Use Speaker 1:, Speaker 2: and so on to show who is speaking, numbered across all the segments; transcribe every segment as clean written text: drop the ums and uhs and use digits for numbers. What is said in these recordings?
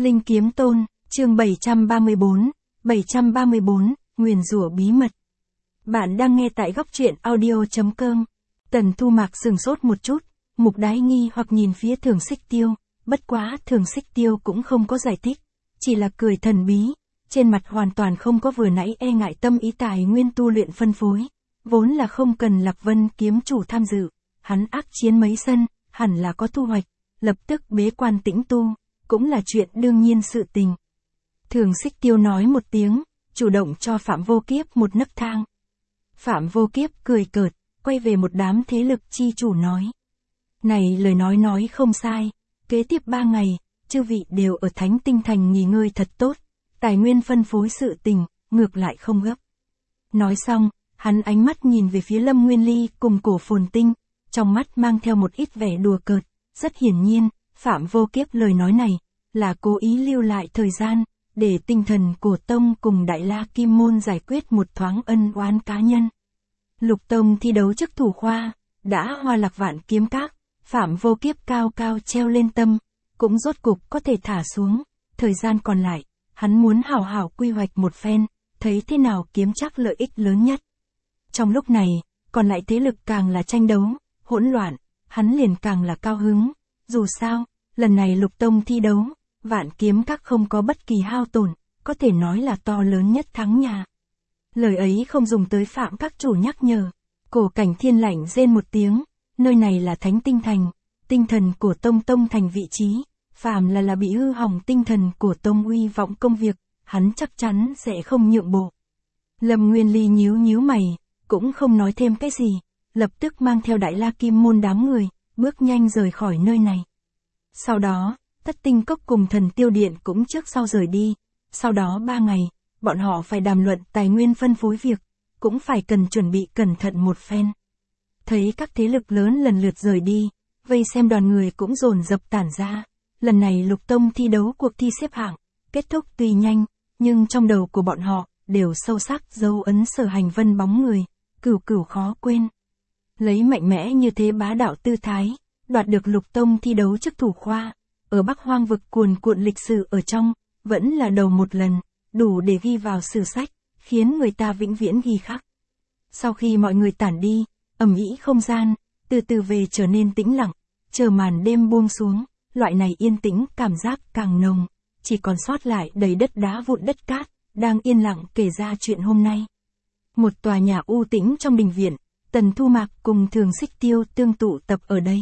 Speaker 1: Linh Kiếm Tôn, chương 734, nguyền rủa bí mật. Bạn đang nghe tại góc truyện audio.com. Tần Thu Mạc sừng sốt một chút, Mục Đái nghi hoặc nhìn phía Thường Xích Tiêu, bất quá Thường Xích Tiêu cũng không có giải thích, chỉ là cười thần bí, trên mặt hoàn toàn không có vừa nãy e ngại tâm ý tài nguyên tu luyện phân phối, vốn là không cần Lạc Vân kiếm chủ tham dự, hắn ác chiến mấy sân, hẳn là có thu hoạch, lập tức bế quan tĩnh tu, cũng là chuyện đương nhiên sự tình. Thường Xích Tiêu nói một tiếng, chủ động cho Phạm Vô Kiếp một nấc thang. Phạm Vô Kiếp cười cợt, quay về một đám thế lực chi chủ nói. Này lời nói không sai, kế tiếp 3 ngày, chư vị đều ở Thánh Tinh Thành nghỉ ngơi thật tốt, tài nguyên phân phối sự tình, ngược lại không gấp. Nói xong, hắn ánh mắt nhìn về phía Lâm Nguyên Ly cùng Cổ Phồn Tinh, trong mắt mang theo một ít vẻ đùa cợt, rất hiển nhiên, Phạm Vô Kiếp lời nói này, là cố ý lưu lại thời gian, để Tinh Thần Cổ Tông cùng Đại La Kim Môn giải quyết một thoáng ân oán cá nhân. Lục Tông thi đấu chức thủ khoa, đã hoa lạc vạn kiếm các, Phạm Vô Kiếp cao cao treo lên tâm, cũng rốt cục có thể thả xuống, thời gian còn lại, hắn muốn hảo hảo quy hoạch một phen, thấy thế nào kiếm chắc lợi ích lớn nhất. Trong lúc này, còn lại thế lực càng là tranh đấu, hỗn loạn, hắn liền càng là cao hứng, dù sao, lần này Lục Tông thi đấu, vạn kiếm các không có bất kỳ hao tổn, có thể nói là to lớn nhất thắng nhà. Lời ấy không dùng tới Phạm các chủ nhắc nhở, Cổ Cảnh Thiên lạnh rên một tiếng, nơi này là Thánh Tinh Thành, Tinh Thần Cổ Tông tông thành vị trí, phàm là bị hư hỏng Tinh Thần Cổ Tông uy vọng công việc, hắn chắc chắn sẽ không nhượng bộ. Lâm Nguyên Ly nhíu mày, cũng không nói thêm cái gì, lập tức mang theo Đại La Kim Môn đám người, bước nhanh rời khỏi nơi này. Sau đó, Thất Tinh Cốc cùng Thần Tiêu Điện cũng trước sau rời đi, sau đó 3 ngày, bọn họ phải đàm luận tài nguyên phân phối việc, cũng phải cần chuẩn bị cẩn thận một phen. Thấy các thế lực lớn lần lượt rời đi, vây xem đoàn người cũng dồn dập tản ra. Lần này Lục Tông thi đấu cuộc thi xếp hạng, kết thúc tuy nhanh, nhưng trong đầu của bọn họ, đều sâu sắc dấu ấn Sở Hành Vân bóng người, cửu khó quên. Lấy mạnh mẽ như thế bá đạo tư thái, đoạt được Lục Tông thi đấu chức thủ khoa, ở Bắc Hoang vực cuồn cuộn lịch sử ở trong, vẫn là đầu một lần, đủ để ghi vào sử sách, khiến người ta vĩnh viễn ghi khắc. Sau khi mọi người tản đi, ầm ĩ không gian, từ từ về trở nên tĩnh lặng, chờ màn đêm buông xuống, loại này yên tĩnh cảm giác càng nồng, chỉ còn sót lại đầy đất đá vụn đất cát, đang yên lặng kể ra chuyện hôm nay. Một tòa nhà u tĩnh trong đình viện, Tần Thu Mạc cùng Thường Xích Tiêu tương tụ tập ở đây.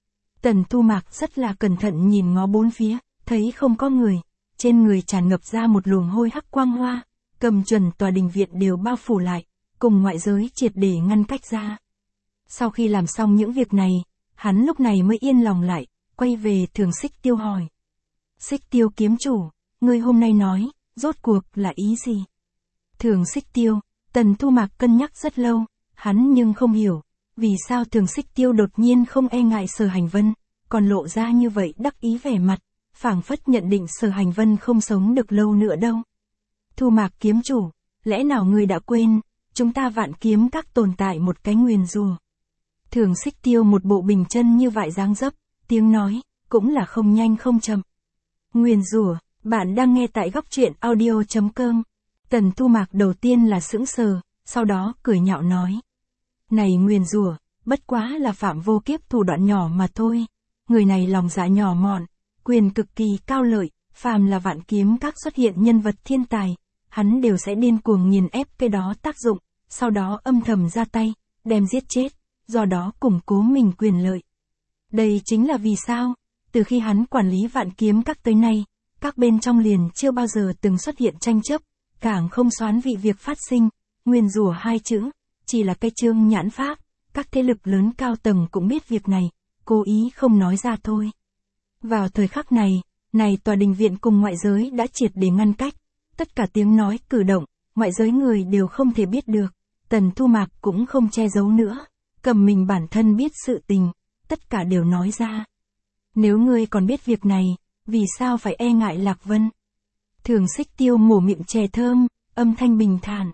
Speaker 1: Tần Thu Mạc rất là cẩn thận nhìn ngó bốn phía, thấy không có người, trên người tràn ngập ra một luồng hôi hắc quang hoa, cầm chuẩn tòa đình viện đều bao phủ lại, cùng ngoại giới triệt để ngăn cách ra. Sau khi làm xong những việc này, hắn lúc này mới yên lòng lại, quay về Thường Xích Tiêu hỏi. Xích Tiêu kiếm chủ, ngươi hôm nay nói, rốt cuộc là ý gì? Thường Xích Tiêu, Tần Thu Mạc cân nhắc rất lâu, hắn nhưng không hiểu, vì sao Thường Xích Tiêu đột nhiên không e ngại Sở Hành Vân, còn lộ ra như vậy đắc ý vẻ mặt, phảng phất nhận định Sở Hành Vân không sống được lâu nữa đâu. Thu Mạc kiếm chủ, lẽ nào ngươi đã quên, chúng ta Vạn Kiếm các tồn tại một cái nguyền rủa. Thường Xích Tiêu một bộ bình chân như vại dáng dấp, tiếng nói, cũng là không nhanh không chậm. Nguyền rủa, bạn đang nghe tại góc truyện audio.com. Tần Thu Mạc đầu tiên là sững sờ, sau đó cười nhạo nói. Này nguyền rủa, bất quá là Phạm Vô Kiếp thủ đoạn nhỏ mà thôi. Người này lòng dạ nhỏ mọn, quyền cực kỳ cao lợi, phàm là Vạn Kiếm các xuất hiện nhân vật thiên tài, hắn đều sẽ điên cuồng nghiền ép cái đó tác dụng, sau đó âm thầm ra tay, đem giết chết, do đó củng cố mình quyền lợi. Đây chính là vì sao, từ khi hắn quản lý Vạn Kiếm các tới nay, các bên trong liền chưa bao giờ từng xuất hiện tranh chấp, càng không xoán vị việc phát sinh, nguyền rủa hai chữ, chỉ là cái chương nhãn pháp, các thế lực lớn cao tầng cũng biết việc này, cố ý không nói ra thôi. Vào thời khắc này, tòa đình viện cùng ngoại giới đã triệt để ngăn cách, tất cả tiếng nói cử động, ngoại giới người đều không thể biết được, Tần Thu Mạc cũng không che giấu nữa, cầm mình bản thân biết sự tình, tất cả đều nói ra. Nếu ngươi còn biết việc này, vì sao phải e ngại Lạc Vân? Thường Xích Tiêu mổ miệng chè thơm, âm thanh bình thản.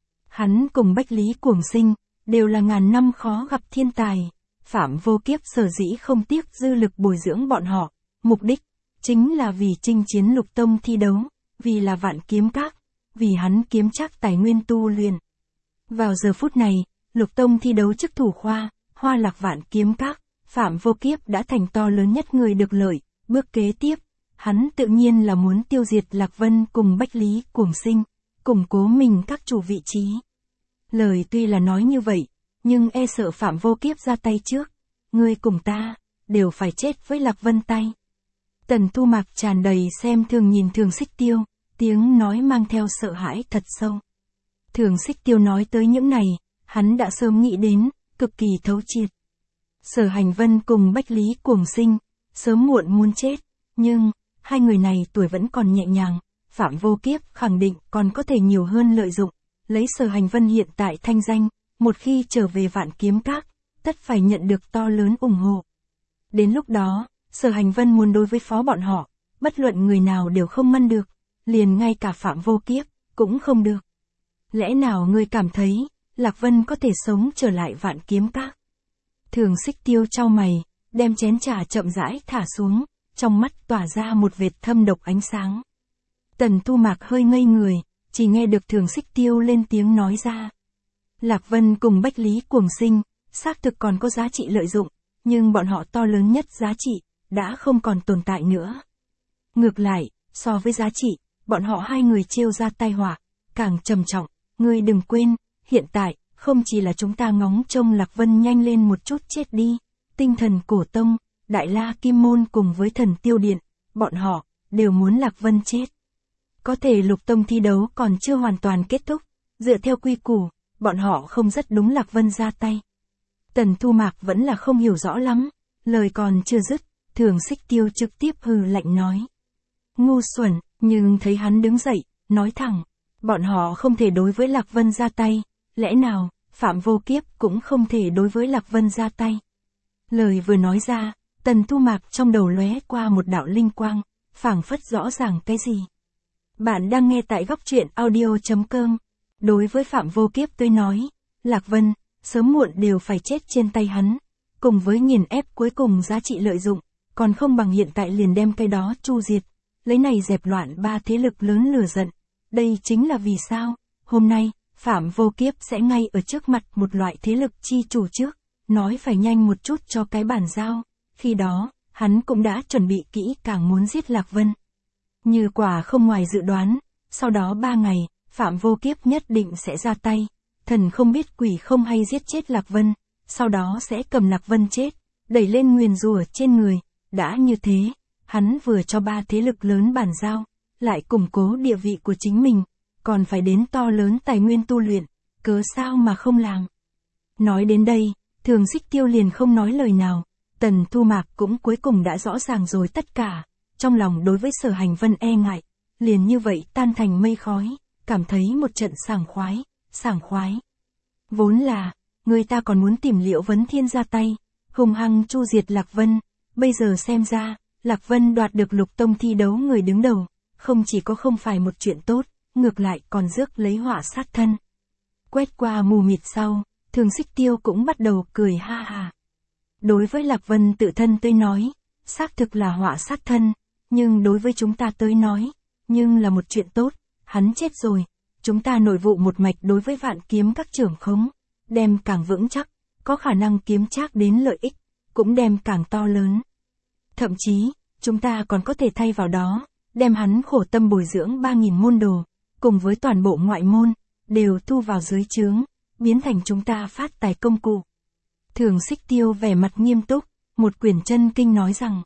Speaker 1: Hắn cùng Bách Lý Cuồng Sinh, đều là ngàn năm khó gặp thiên tài, Phạm Vô Kiếp sở dĩ không tiếc dư lực bồi dưỡng bọn họ, mục đích chính là vì chinh chiến Lục Tông thi đấu, vì là Vạn Kiếm Các, vì hắn kiếm chắc tài nguyên tu luyện. Vào giờ phút này, Lục Tông thi đấu chức thủ khoa, Hoa Lạc Vạn Kiếm Các, Phạm Vô Kiếp đã thành to lớn nhất người được lợi, bước kế tiếp, hắn tự nhiên là muốn tiêu diệt Lạc Vân cùng Bách Lý Cuồng Sinh, củng cố mình các chủ vị trí. Lời tuy là nói như vậy, nhưng e sợ Phạm Vô Kiếp ra tay trước, ngươi cùng ta, đều phải chết với Lạc Vân tay. Tần Thu Mạc tràn đầy xem thường nhìn Thường Xích Tiêu, tiếng nói mang theo sợ hãi thật sâu. Thường Xích Tiêu nói tới những này, hắn đã sớm nghĩ đến, cực kỳ thấu triệt. Sở Hành Vân cùng Bách Lý Cuồng Sinh, sớm muộn muốn chết, nhưng, hai người này tuổi vẫn còn nhẹ nhàng, Phạm Vô Kiếp khẳng định còn có thể nhiều hơn lợi dụng, lấy Sở Hành Vân hiện tại thanh danh, một khi trở về Vạn Kiếm Các, tất phải nhận được to lớn ủng hộ. Đến lúc đó, Sở Hành Vân muốn đối với phó bọn họ, bất luận người nào đều không ngăn được, liền ngay cả Phạm Vô Kiếp, cũng không được. Lẽ nào ngươi cảm thấy, Lạc Vân có thể sống trở lại Vạn Kiếm Các? Thường Xích Tiêu chau mày, đem chén trà chậm rãi thả xuống, trong mắt tỏa ra một vệt thâm độc ánh sáng. Tần Thu Mạc hơi ngây người, chỉ nghe được Thường Xích Tiêu lên tiếng nói ra. Lạc Vân cùng Bách Lý Cuồng Sinh, xác thực còn có giá trị lợi dụng, nhưng bọn họ to lớn nhất giá trị, đã không còn tồn tại nữa. Ngược lại, so với giá trị, bọn họ hai người trêu ra tai họa, càng trầm trọng, ngươi đừng quên, hiện tại, không chỉ là chúng ta ngóng trông Lạc Vân nhanh lên một chút chết đi, Tinh Thần Cổ Tông, Đại La Kim Môn cùng với Thần Tiêu Điện, bọn họ, đều muốn Lạc Vân chết. Có thể Lục Tông thi đấu còn chưa hoàn toàn kết thúc, dựa theo quy củ, bọn họ không rất đúng Lạc Vân ra tay. Tần Thu Mạc vẫn là không hiểu rõ lắm, lời còn chưa dứt, Thường Xích Tiêu trực tiếp hừ lạnh nói. Ngu xuẩn, nhưng thấy hắn đứng dậy, nói thẳng, bọn họ không thể đối với Lạc Vân ra tay, lẽ nào, Phạm Vô Kiếp cũng không thể đối với Lạc Vân ra tay. Lời vừa nói ra, Tần Thu Mạc trong đầu lóe qua một đạo linh quang, phảng phất rõ ràng cái gì. Bạn đang nghe tại góc truyện audio.com. Đối với Phạm Vô Kiếp tôi nói, Lạc Vân, sớm muộn đều phải chết trên tay hắn, cùng với nghiền ép cuối cùng giá trị lợi dụng, còn không bằng hiện tại liền đem cái đó chu diệt, lấy này dẹp loạn ba thế lực lớn lửa giận. Đây chính là vì sao, hôm nay, Phạm Vô Kiếp sẽ ngay ở trước mặt một loại thế lực chi chủ trước, nói phải nhanh một chút cho cái bản giao, khi đó, hắn cũng đã chuẩn bị kỹ càng muốn giết Lạc Vân. Như quả không ngoài dự đoán, sau đó 3 ngày, Phạm Vô Kiếp nhất định sẽ ra tay, thần không biết quỷ không hay giết chết Lạc Vân, sau đó sẽ cầm Lạc Vân chết, đẩy lên nguyền rủa trên người, đã như thế, hắn vừa cho 3 thế lực lớn bản giao, lại củng cố địa vị của chính mình, còn phải đến to lớn tài nguyên tu luyện, cớ sao mà không làm. Nói đến đây, Thường Xích Tiêu liền không nói lời nào, Tần Thu Mạc cũng cuối cùng đã rõ ràng rồi tất cả, trong lòng đối với Sở Hành Vân e ngại, liền như vậy tan thành mây khói, cảm thấy một trận sảng khoái. Vốn là, người ta còn muốn tìm Liễu Vấn Thiên ra tay, hung hăng chu diệt Lạc Vân, bây giờ xem ra, Lạc Vân đoạt được Lục Tông thi đấu người đứng đầu, không chỉ có không phải một chuyện tốt, ngược lại còn rước lấy họa sát thân. Quét qua mù mịt sau, Thường Xích Tiêu cũng bắt đầu cười ha ha. Đối với Lạc Vân tự thân tới nói, xác thực là họa sát thân, nhưng đối với chúng ta tới nói, nhưng là một chuyện tốt, hắn chết rồi, chúng ta nội vụ một mạch đối với Vạn Kiếm Các trưởng khống, đem càng vững chắc, có khả năng kiếm trác đến lợi ích, cũng đem càng to lớn. Thậm chí, chúng ta còn có thể thay vào đó, đem hắn khổ tâm bồi dưỡng 3.000 môn đồ, cùng với toàn bộ ngoại môn, đều thu vào dưới trướng, biến thành chúng ta phát tài công cụ. Thường Xích Tiêu vẻ mặt nghiêm túc, một quyển chân kinh nói rằng,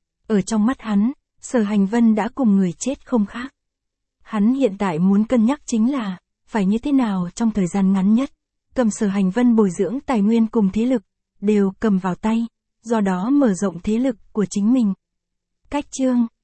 Speaker 1: ở trong mắt hắn, Sở Hành Vân đã cùng người chết không khác. Hắn hiện tại muốn cân nhắc chính là, phải như thế nào trong thời gian ngắn nhất, cầm Sở Hành Vân bồi dưỡng tài nguyên cùng thế lực, đều cầm vào tay, do đó mở rộng thế lực của chính mình. Cách chương